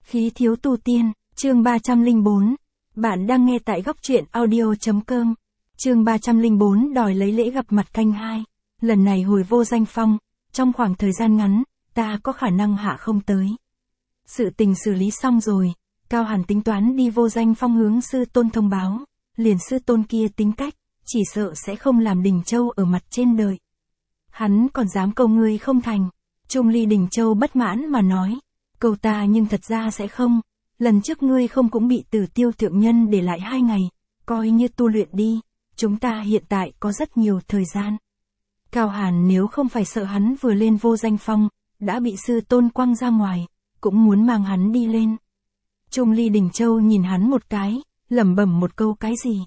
Khí thiếu tu tiên, chương 304. Bạn đang nghe tại góc truyện audio.com. Chương 304 đòi lấy lễ gặp mặt canh 2. Lần này hồi Vô Danh Phong, trong khoảng thời gian ngắn, ta có khả năng hạ không tới. Sự tình xử lý xong rồi, Cao Hàn tính toán đi Vô Danh Phong hướng sư tôn thông báo, liền sư tôn kia tính cách, chỉ sợ sẽ không làm Đình Châu ở mặt trên đời. Hắn còn dám câu ngươi không thành. Trung Ly Đình Châu bất mãn mà nói, câu ta nhưng thật ra sẽ không, lần trước ngươi không cũng bị Tử Tiêu thượng nhân để lại 2 ngày, coi như tu luyện đi, chúng ta hiện tại có rất nhiều thời gian. Cao Hàn nếu không phải sợ hắn vừa lên Vô Danh Phong, đã bị sư tôn quăng ra ngoài, cũng muốn mang hắn đi lên. Trung Ly Đình Châu nhìn hắn một cái, lẩm bẩm một câu cái gì.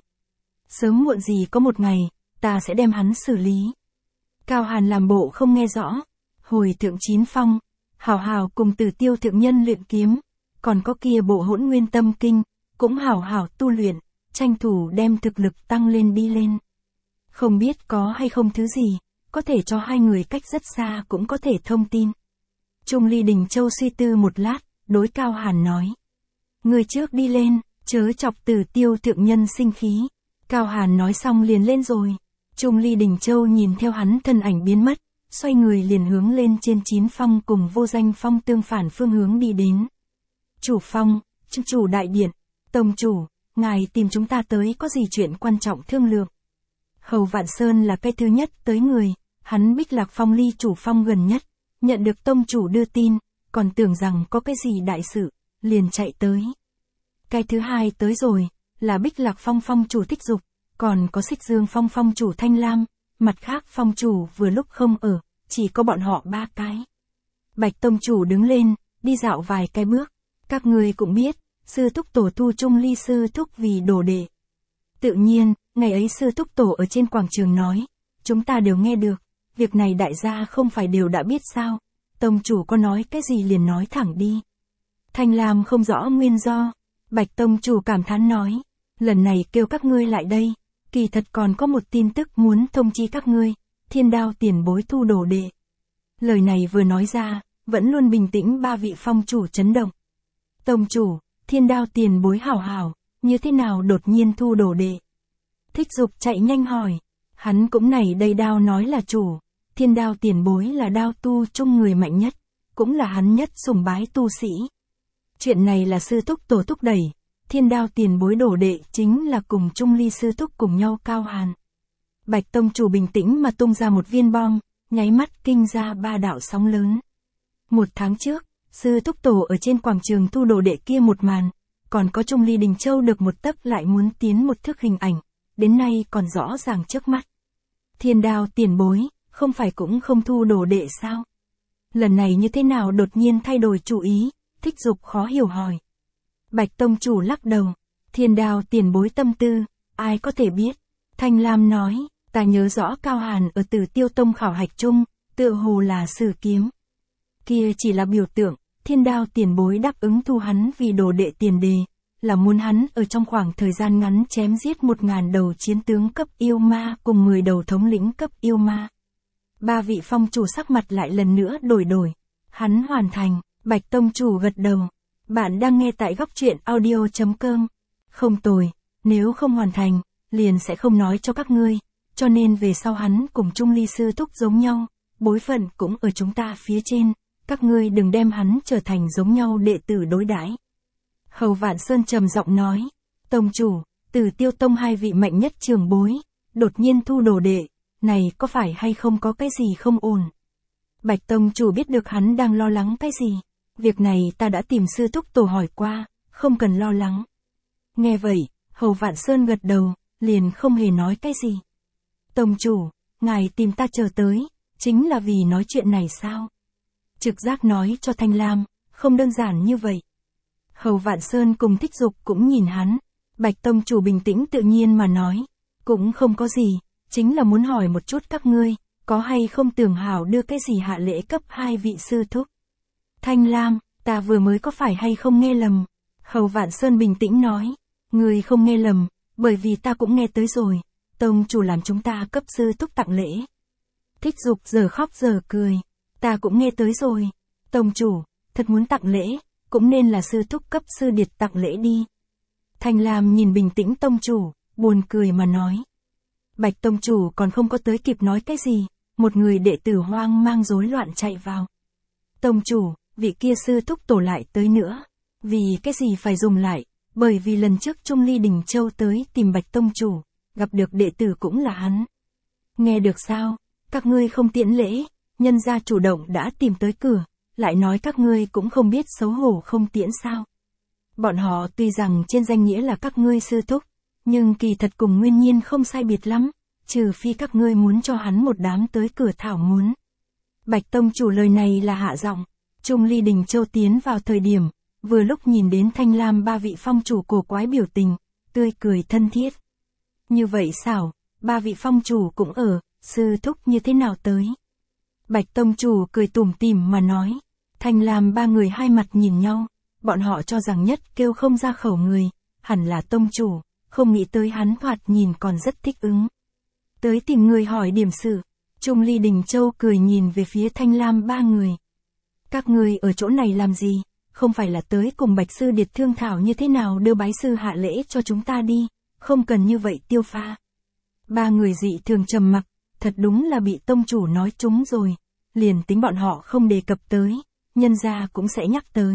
Sớm muộn gì có một ngày, ta sẽ đem hắn xử lý. Cao Hàn làm bộ không nghe rõ. Hồi thượng chín phong, hảo hảo cùng Tử Tiêu thượng nhân luyện kiếm, còn có kia bộ Hỗn Nguyên Tâm Kinh, cũng hảo hảo tu luyện, tranh thủ đem thực lực tăng lên đi lên. Không biết có hay không thứ gì, có thể cho hai người cách rất xa cũng có thể thông tin. Trung Ly Đình Châu suy tư một lát, đối Cao Hàn nói. Người trước đi lên, chớ chọc Tử Tiêu thượng nhân sinh khí. Cao Hàn nói xong liền lên rồi. Trung Ly Đình Châu nhìn theo hắn thân ảnh biến mất, xoay người liền hướng lên trên 9 phong cùng Vô Danh Phong tương phản phương hướng đi đến. Chủ phong, chủ đại điện, tông chủ, ngài tìm chúng ta tới có gì chuyện quan trọng thương lượng. Hầu Vạn Sơn là cái thứ nhất tới người, hắn Bích Lạc Phong ly chủ phong gần nhất, nhận được tông chủ đưa tin, còn tưởng rằng có cái gì đại sự, liền chạy tới. Cái thứ hai tới rồi, là Bích Lạc Phong phong chủ Thích Dục, còn có Xích Dương Phong phong chủ Thanh Lam, mặt khác phong chủ vừa lúc không ở, chỉ có bọn họ 3 cái. Bạch tông chủ đứng lên, đi dạo vài cái bước, các người cũng biết, sư thúc tổ thu Trung Ly sư thúc vì đồ đệ. Tự nhiên, ngày ấy sư thúc tổ ở trên quảng trường nói, chúng ta đều nghe được, việc này đại gia không phải đều đã biết sao, tông chủ có nói cái gì liền nói thẳng đi. Thanh Lam không rõ nguyên do, Bạch tông chủ cảm thán nói, lần này kêu các ngươi lại đây, kỳ thật còn có một tin tức muốn thông chi các ngươi, Thiên Đao tiền bối thu đồ đệ. Lời này vừa nói ra, vẫn luôn bình tĩnh 3 vị phong chủ chấn động. Tông chủ, Thiên Đao tiền bối hảo hảo, như thế nào đột nhiên thu đồ đệ? Thích Dục chạy nhanh hỏi, hắn cũng nảy đầy đao nói là chủ, Thiên Đao tiền bối là đao tu chung người mạnh nhất, cũng là hắn nhất sùng bái tu sĩ. Chuyện này là sư thúc tổ thúc đẩy, Thiên Đao tiền bối đổ đệ chính là cùng Trung Ly sư thúc cùng nhau Cao Hàn. Bạch tông chủ bình tĩnh mà tung ra một viên bom, nháy mắt kinh ra 3 đạo sóng lớn. 1 tháng trước, sư thúc tổ ở trên quảng trường thu đồ đệ kia một màn, còn có Trung Ly Đình Châu được một tấc lại muốn tiến một thước hình ảnh, đến nay còn rõ ràng trước mắt. Thiên Đao tiền bối, không phải cũng không thu đồ đệ sao? Lần này như thế nào đột nhiên thay đổi chủ ý? Thích Dục khó hiểu hỏi. Bạch tông chủ lắc đầu, Thiên Đao tiền bối tâm tư, ai có thể biết? Thanh Lam nói, ta nhớ rõ Cao Hàn ở Tử Tiêu Tông khảo hạch chung, tựa hồ là sử kiếm. Kia chỉ là biểu tượng, Thiên Đao tiền bối đáp ứng thu hắn vì đồ đệ tiền đề, là muốn hắn ở trong khoảng thời gian ngắn chém giết 1000 đầu chiến tướng cấp yêu ma cùng 10 đầu thống lĩnh cấp yêu ma. 3 vị phong chủ sắc mặt lại lần nữa đổi. Hắn hoàn thành, Bạch tông chủ gật đầu. Bạn đang nghe tại góc truyện audio.com. Không tồi, nếu không hoàn thành, liền sẽ không nói cho các ngươi, cho nên về sau hắn cùng Trung Ly sư thúc giống nhau, bối phận cũng ở chúng ta phía trên, các ngươi đừng đem hắn trở thành giống nhau đệ tử đối đãi. Hầu Vạn Sơn trầm giọng nói, tông chủ, Tử Tiêu Tông 2 vị mạnh nhất trưởng bối, đột nhiên thu đồ đệ, này có phải hay không có cái gì không ổn? Bạch tông chủ biết được hắn đang lo lắng cái gì. Việc này ta đã tìm sư thúc tổ hỏi qua, không cần lo lắng. Nghe vậy, Hầu Vạn Sơn gật đầu, liền không hề nói cái gì. Tông chủ, ngài tìm ta chờ tới, chính là vì nói chuyện này sao? Trực giác nói cho Thanh Lam, không đơn giản như vậy. Hầu Vạn Sơn cùng Thích Dục cũng nhìn hắn, Bạch tông chủ bình tĩnh tự nhiên mà nói, cũng không có gì, chính là muốn hỏi một chút các ngươi, có hay không tưởng hảo đưa cái gì hạ lễ cấp 2 vị sư thúc. Thanh Lam, ta vừa mới có phải hay không nghe lầm? Hầu Vạn Sơn bình tĩnh nói, người không nghe lầm, bởi vì ta cũng nghe tới rồi, tông chủ làm chúng ta cấp sư thúc tặng lễ. Thích Dục giờ khóc giờ cười, ta cũng nghe tới rồi, tông chủ, thật muốn tặng lễ, cũng nên là sư thúc cấp sư điệt tặng lễ đi. Thanh Lam nhìn bình tĩnh tông chủ, buồn cười mà nói. Bạch tông chủ còn không có tới kịp nói cái gì, một người đệ tử hoang mang rối loạn chạy vào. Tông chủ, vị kia sư thúc tổ lại tới nữa. Vì cái gì phải dùng lại, bởi vì lần trước Trung Ly Đình Châu tới tìm Bạch tông chủ, gặp được đệ tử cũng là hắn. Nghe được sao, các ngươi không tiễn lễ, nhân gia chủ động đã tìm tới cửa, lại nói các ngươi cũng không biết xấu hổ không tiễn sao. Bọn họ tuy rằng trên danh nghĩa là các ngươi sư thúc, nhưng kỳ thật cùng Nguyên Nhiên không sai biệt lắm, trừ phi các ngươi muốn cho hắn một đám tới cửa thảo muốn. Bạch tông chủ lời này là hạ giọng. Trung Ly Đình Châu tiến vào thời điểm, vừa lúc nhìn đến Thanh Lam ba vị phong chủ cổ quái biểu tình, tươi cười thân thiết. Như vậy xảo, ba vị phong chủ cũng ở, sư thúc như thế nào tới? Bạch tông chủ cười tủm tỉm mà nói. Thanh Lam ba người hai mặt nhìn nhau, bọn họ cho rằng nhất kêu không ra khẩu người, hẳn là tông chủ, không nghĩ tới hắn thoạt nhìn còn rất thích ứng. Tới tìm người hỏi điểm sự, Trung Ly Đình Châu cười nhìn về phía Thanh Lam ba người. Các người ở chỗ này làm gì, không phải là tới cùng Bạch sư điệt thương thảo như thế nào đưa bái sư hạ lễ cho chúng ta đi, không cần như vậy tiêu pha. Ba người dị thường trầm mặc, thật đúng là bị tông chủ nói trúng rồi, liền tính bọn họ không đề cập tới, nhân gia cũng sẽ nhắc tới.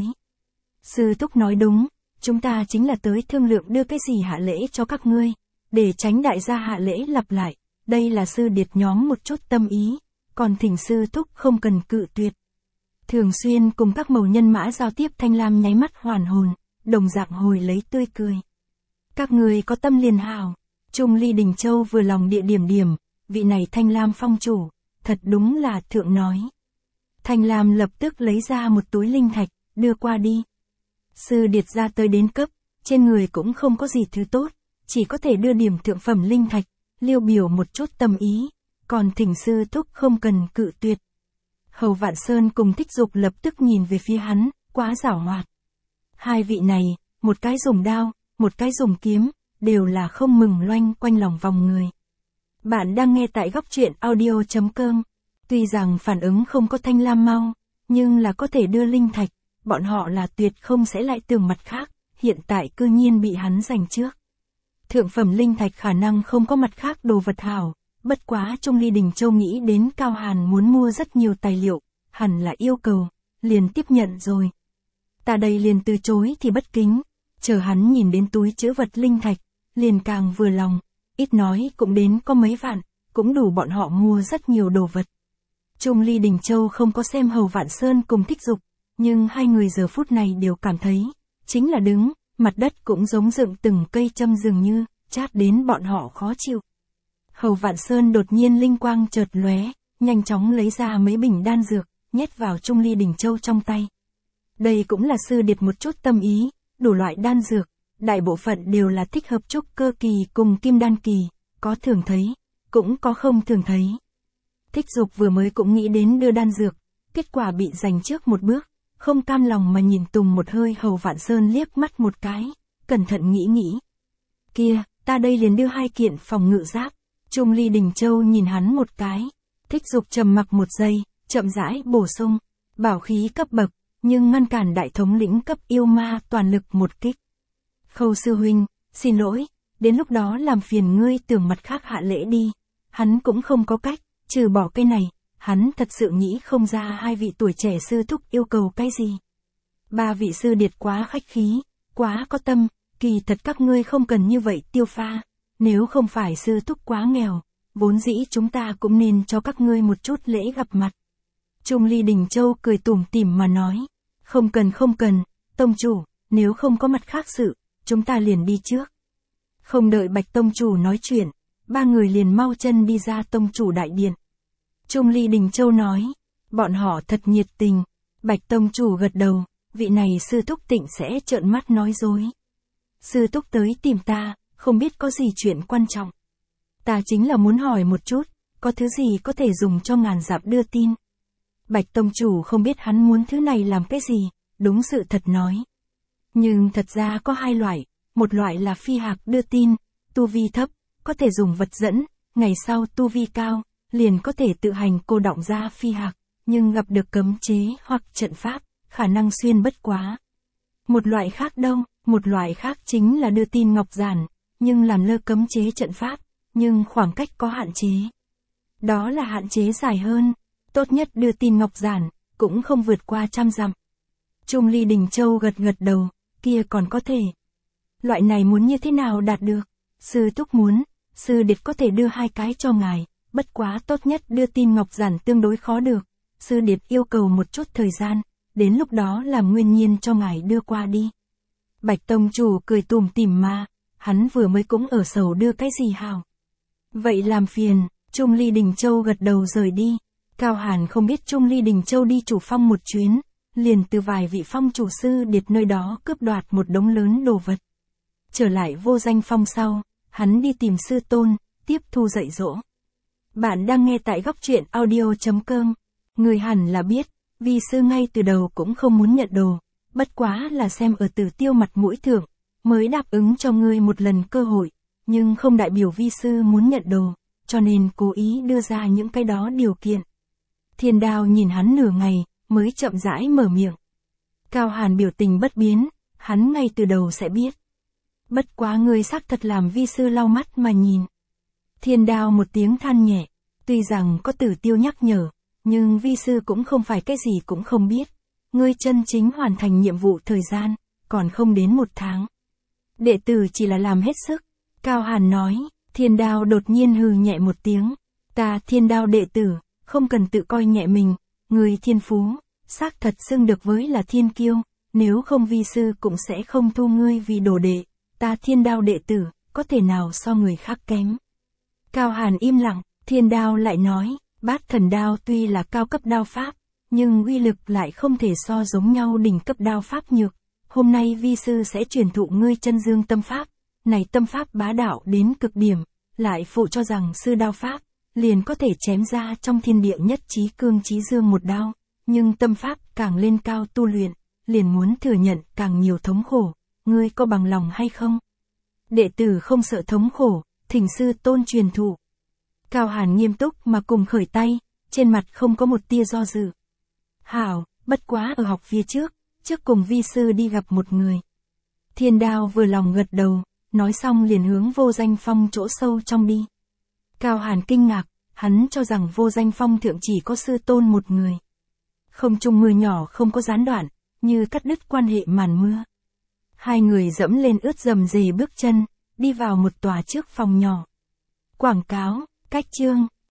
Sư thúc nói đúng, chúng ta chính là tới thương lượng đưa cái gì hạ lễ cho các ngươi, để tránh đại gia hạ lễ lặp lại, đây là sư điệt nhóm một chút tâm ý, còn thỉnh sư thúc không cần cự tuyệt. Thường xuyên cùng các mầu nhân mã giao tiếp Thanh Lam nháy mắt hoàn hồn, đồng dạng hồi lấy tươi cười. Các người có tâm liền hảo, Trung Ly Đình Châu vừa lòng địa điểm, vị này Thanh Lam phong chủ, thật đúng là thượng nói. Thanh Lam lập tức lấy ra một túi linh thạch, đưa qua đi. Sư điệt ra tới đến cấp, trên người cũng không có gì thứ tốt, chỉ có thể đưa điểm thượng phẩm linh thạch, liêu biểu một chút tâm ý, còn thỉnh sư thúc không cần cự tuyệt. Hầu Vạn Sơn cùng Thích Dục lập tức nhìn về phía hắn, quá giảo hoạt. Hai vị này, một cái dùng đao, một cái dùng kiếm, đều là không mừng loanh quanh lòng vòng người. Bạn đang nghe tại góc truyện audio.com. Tuy rằng phản ứng không có Thanh Lam mau, nhưng là có thể đưa linh thạch, bọn họ là tuyệt không sẽ lại tưởng mặt khác, hiện tại cư nhiên bị hắn giành trước. Thượng phẩm linh thạch khả năng không có mặt khác đồ vật hảo, bất quá Trung Ly Đình Châu nghĩ đến Cao Hàn muốn mua rất nhiều tài liệu, hẳn là yêu cầu, liền tiếp nhận rồi. Ta đây liền từ chối thì bất kính, chờ hắn nhìn đến túi trữ vật linh thạch, liền càng vừa lòng, ít nói cũng đến có mấy vạn, cũng đủ bọn họ mua rất nhiều đồ vật. Trung Ly Đình Châu không có xem Hầu Vạn Sơn cùng Thích Dục, nhưng hai người giờ phút này đều cảm thấy, chính là đứng, mặt đất cũng giống dựng từng cây châm dường như, chát đến bọn họ khó chịu. Hầu Vạn Sơn đột nhiên linh quang chợt lóe, nhanh chóng lấy ra mấy bình đan dược, nhét vào Trung Ly Đình Châu trong tay. Đây cũng là sư điệt một chút tâm ý, đủ loại đan dược, đại bộ phận đều là thích hợp trúc cơ kỳ cùng kim đan kỳ, có thường thấy, cũng có không thường thấy. Thích Dục vừa mới cũng nghĩ đến đưa đan dược, kết quả bị giành trước một bước, không cam lòng mà nhìn Tùng một hơi Hầu Vạn Sơn liếc mắt một cái, cẩn thận nghĩ. Kia, ta đây liền đưa 2 kiện phòng ngự giáp. Trung Ly Đình Châu nhìn hắn một cái, Thích Dục trầm mặc một giây, chậm rãi bổ sung, bảo khí cấp bậc, nhưng ngăn cản đại thống lĩnh cấp yêu ma toàn lực một kích. Khâu sư huynh, xin lỗi, đến lúc đó làm phiền ngươi tưởng mặt khác hạ lễ đi, hắn cũng không có cách, trừ bỏ cái này, hắn thật sự nghĩ không ra hai vị tuổi trẻ sư thúc yêu cầu cái gì. Ba vị sư điệt quá khách khí, quá có tâm, kỳ thật các ngươi không cần như vậy tiêu pha. Nếu không phải sư thúc quá nghèo, vốn dĩ chúng ta cũng nên cho các ngươi một chút lễ gặp mặt. Trung Ly Đình Châu cười tủm tỉm mà nói, không cần, tông chủ, nếu không có mặt khác sự, chúng ta liền đi trước. Không đợi Bạch tông chủ nói chuyện, ba người liền mau chân đi ra tông chủ đại điện. Trung Ly Đình Châu nói, bọn họ thật nhiệt tình, Bạch tông chủ gật đầu, vị này sư thúc tịnh sẽ trợn mắt nói dối. Sư thúc tới tìm ta, không biết có gì chuyện quan trọng. Ta chính là muốn hỏi một chút, có thứ gì có thể dùng cho ngàn dặm đưa tin. Bạch tông chủ không biết hắn muốn thứ này làm cái gì, đúng sự thật nói. Nhưng thật ra có 2 loại, một loại là phi hạc đưa tin, tu vi thấp, có thể dùng vật dẫn, ngày sau tu vi cao, liền có thể tự hành cô đọng ra phi hạc, nhưng gặp được cấm chế hoặc trận pháp, khả năng xuyên bất quá. Một loại khác đâu, một loại khác chính là đưa tin ngọc giản, nhưng làm lơ cấm chế trận pháp, nhưng khoảng cách có hạn chế. Đó là hạn chế dài hơn, tốt nhất đưa tin ngọc giản, cũng không vượt qua 100 dặm. Trung Ly Đình Châu gật gật đầu, kia còn có thể. Loại này muốn như thế nào đạt được? Sư Túc muốn, Sư Điệt có thể đưa 2 cái cho ngài, bất quá tốt nhất đưa tin ngọc giản tương đối khó được. Sư Điệt yêu cầu một chút thời gian, đến lúc đó làm Nguyên Nhiên cho ngài đưa qua đi. Bạch Tông Chủ cười tủm tỉm mà, hắn vừa mới cũng ở sầu đưa cái gì hào. Vậy làm phiền, Trung Ly Đình Châu gật đầu rời đi. Cao Hàn không biết Trung Ly Đình Châu đi chủ phong một chuyến, liền từ vài vị phong chủ Sư Điệt nơi đó cướp đoạt một đống lớn đồ vật. Trở lại Vô Danh Phong sau, hắn đi tìm sư tôn, tiếp thu dạy dỗ. Bạn đang nghe tại góc truyện audio.com. Người hẳn là biết, vi sư ngay từ đầu cũng không muốn nhận đồ, bất quá là xem ở Tử Tiêu mặt mũi thượng, mới đáp ứng cho ngươi một lần cơ hội, nhưng không đại biểu vi sư muốn nhận đồ, cho nên cố ý đưa ra những cái đó điều kiện. Thiên Đao nhìn hắn nửa ngày, mới chậm rãi mở miệng. Cao Hàn biểu tình bất biến, hắn ngay từ đầu sẽ biết. Bất quá ngươi xác thật làm vi sư lau mắt mà nhìn. Thiên Đao một tiếng than nhẹ, tuy rằng có Tử Tiêu nhắc nhở, nhưng vi sư cũng không phải cái gì cũng không biết. Ngươi chân chính hoàn thành nhiệm vụ thời gian, còn không đến 1 tháng. Đệ tử chỉ là làm hết sức. Cao Hàn nói, Thiên Đao đột nhiên hừ nhẹ một tiếng. Ta Thiên Đao đệ tử, không cần tự coi nhẹ mình, người thiên phú, xác thật xưng được với là thiên kiêu, nếu không vi sư cũng sẽ không thu ngươi vì đồ đệ. Ta Thiên Đao đệ tử, có thể nào so người khác kém. Cao Hàn im lặng, Thiên Đao lại nói, Bát Thần Đao tuy là cao cấp đao pháp, nhưng uy lực lại không thể so giống nhau đỉnh cấp đao pháp nhược. Hôm nay vi sư sẽ truyền thụ ngươi Chân Dương tâm pháp, này tâm pháp bá đạo đến cực điểm, lại phụ cho rằng sư đao pháp, liền có thể chém ra trong thiên địa nhất chí cương chí dương một đao, nhưng tâm pháp càng lên cao tu luyện, liền muốn thừa nhận càng nhiều thống khổ, ngươi có bằng lòng hay không? Đệ tử không sợ thống khổ, thỉnh sư tôn truyền thụ. Cao Hàn nghiêm túc mà cùng khởi tay, trên mặt không có một tia do dự. Hảo, bất quá ở học phía trước cùng vi sư đi gặp một người. Thiên Đao vừa lòng gật đầu, nói xong liền hướng Vô Danh Phong chỗ sâu trong đi. Cao Hàn kinh ngạc, hắn cho rằng Vô Danh Phong thượng chỉ có sư tôn một người. Không trung mưa nhỏ không có gián đoạn, như cắt đứt quan hệ màn mưa. Hai người dẫm lên ướt rầm rề bước chân, đi vào một tòa trước phòng nhỏ. Quảng cáo, cách chương.